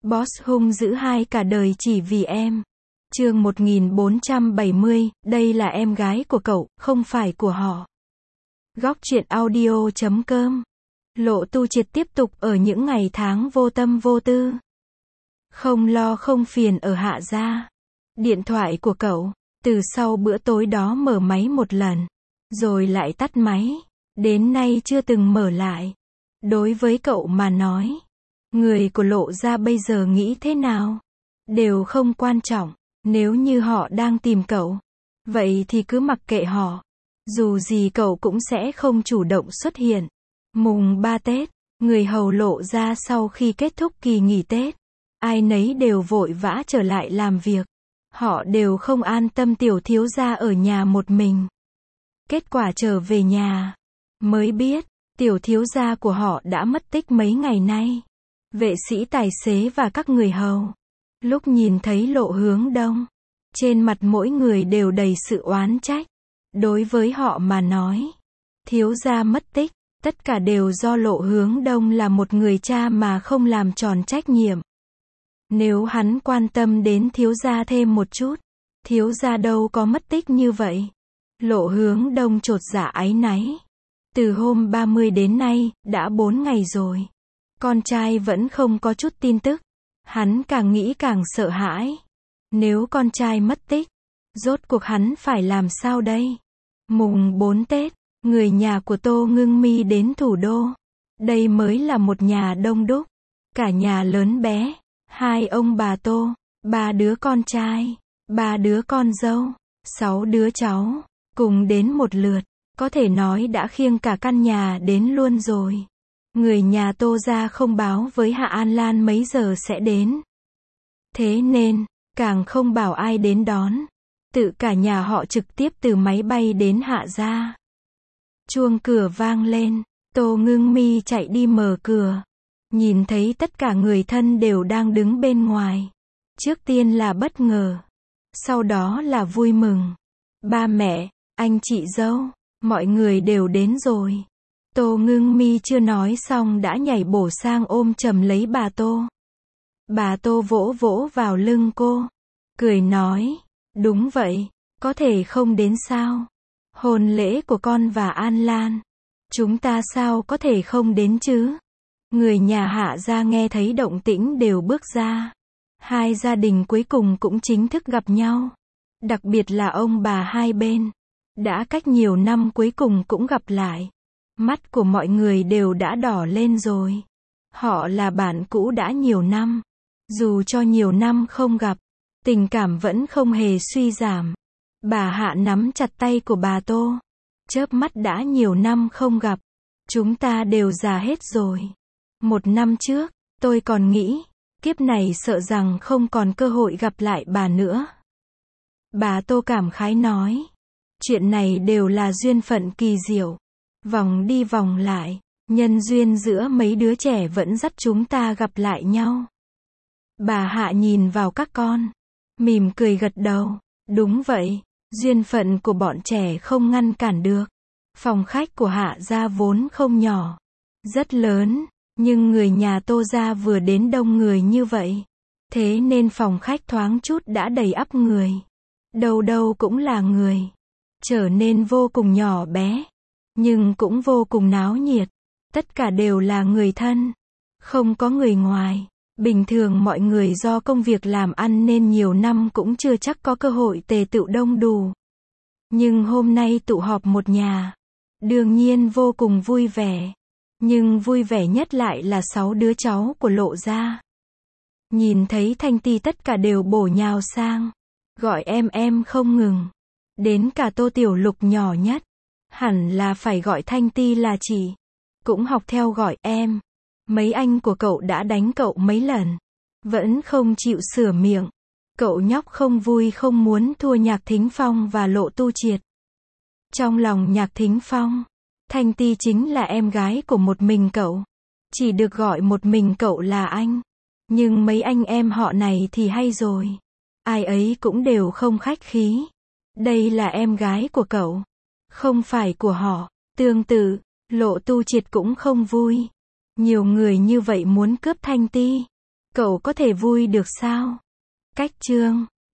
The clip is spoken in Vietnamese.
Boss hung dữ hai cả đời chỉ vì em. Chương 1470, đây là em gái của cậu, không phải của họ. Góc truyện audio.com. Lộ Tu Triệt tiếp tục ở những ngày tháng vô tâm vô tư. Không lo không phiền ở Hạ gia. Điện thoại của cậu, từ sau bữa tối đó mở máy một lần, rồi lại tắt máy, đến nay chưa từng mở lại. Đối với cậu mà nói, người của Lộ gia bây giờ nghĩ thế nào, đều không quan trọng. Nếu như họ đang tìm cậu, vậy thì cứ mặc kệ họ. Dù gì cậu cũng sẽ không chủ động xuất hiện. Mùng 3 Tết, người hầu Lộ gia sau khi kết thúc kỳ nghỉ Tết, ai nấy đều vội vã trở lại làm việc. Họ đều không an tâm tiểu thiếu gia ở nhà một mình. Kết quả trở về nhà, mới biết, tiểu thiếu gia của họ đã mất tích mấy ngày nay. Vệ sĩ tài xế và các người hầu, lúc nhìn thấy Lộ Hướng Đông, trên mặt mỗi người đều đầy sự oán trách. Đối với họ mà nói, thiếu gia mất tích, tất cả đều do Lộ Hướng Đông là một người cha mà không làm tròn trách nhiệm. Nếu hắn quan tâm đến thiếu gia thêm một chút, thiếu gia đâu có mất tích như vậy. Lộ Hướng Đông chột dạ áy náy. Từ hôm 30 đến nay, đã 4 ngày rồi. Con trai vẫn không có chút tin tức. Hắn càng nghĩ càng sợ hãi. Nếu con trai mất tích, rốt cuộc hắn phải làm sao đây? Mùng 4 Tết, người nhà của Tô Ngưng Mi đến thủ đô. Đây mới là một nhà đông đúc. Cả nhà lớn bé. 2 ông bà Tô, 3 đứa con trai, 3 đứa con dâu, 6 đứa cháu, cùng đến một lượt. Có thể nói đã khiêng cả căn nhà đến luôn rồi. Người nhà Tô gia không báo với Hạ An Lan mấy giờ sẽ đến. Thế nên, càng không bảo ai đến đón. Tự cả nhà họ trực tiếp từ máy bay đến Hạ gia. Chuông cửa vang lên, Tô Ngưng Mi chạy đi mở cửa. Nhìn thấy tất cả người thân đều đang đứng bên ngoài. Trước tiên là bất ngờ. Sau đó là vui mừng. Ba mẹ, anh chị dâu, mọi người đều đến rồi. Tô Ngưng Mi chưa nói xong đã nhảy bổ sang ôm chầm lấy bà Tô. Bà Tô vỗ vỗ vào lưng cô, cười nói, đúng vậy, có thể không đến sao? Hôn lễ của con và An Lan, chúng ta sao có thể không đến chứ? Người nhà Hạ gia nghe thấy động tĩnh đều bước ra. Hai gia đình cuối cùng cũng chính thức gặp nhau. Đặc biệt là ông bà hai bên. Đã cách nhiều năm cuối cùng cũng gặp lại. Mắt của mọi người đều đã đỏ lên rồi. Họ là bạn cũ đã nhiều năm. Dù cho nhiều năm không gặp, tình cảm vẫn không hề suy giảm. Bà Hạ nắm chặt tay của bà Tô. Chớp mắt đã nhiều năm không gặp. Chúng ta đều già hết rồi. 1 năm trước, tôi còn nghĩ, kiếp này sợ rằng không còn cơ hội gặp lại bà nữa. Bà Tô cảm khái nói, chuyện này đều là duyên phận kỳ diệu. Vòng đi vòng lại, nhân duyên giữa mấy đứa trẻ vẫn dắt chúng ta gặp lại nhau. Bà Hạ nhìn vào các con, mỉm cười gật đầu, đúng vậy, duyên phận của bọn trẻ không ngăn cản được. Phòng khách của Hạ gia vốn không nhỏ, rất lớn. Nhưng người nhà Tô gia vừa đến đông người như vậy. Thế nên phòng khách thoáng chút đã đầy ắp người. Đâu đâu cũng là người. Trở nên vô cùng nhỏ bé. Nhưng cũng vô cùng náo nhiệt. Tất cả đều là người thân. Không có người ngoài. Bình thường mọi người do công việc làm ăn nên nhiều năm cũng chưa chắc có cơ hội tề tựu đông đủ. Nhưng hôm nay tụ họp một nhà. Đương nhiên vô cùng vui vẻ. Nhưng vui vẻ nhất lại là 6 đứa cháu của Lộ gia. Nhìn thấy Thanh Ti tất cả đều bổ nhào sang. Gọi em không ngừng. Đến cả Tô Tiểu Lục nhỏ nhất. Hẳn là phải gọi Thanh Ti là chị. Cũng học theo gọi em. Mấy anh của cậu đã đánh cậu mấy lần. Vẫn không chịu sửa miệng. Cậu nhóc không vui không muốn thua Nhạc Thính Phong và Lộ Tu Triệt. Trong lòng Nhạc Thính Phong, Thanh Ti chính là em gái của một mình cậu. Chỉ được gọi một mình cậu là anh. Nhưng mấy anh em họ này thì hay rồi. Ai ấy cũng đều không khách khí. Đây là em gái của cậu. Không phải của họ. Tương tự, Lộ Tu Triệt cũng không vui. Nhiều người như vậy muốn cướp Thanh Ti. Cậu có thể vui được sao? Cách chương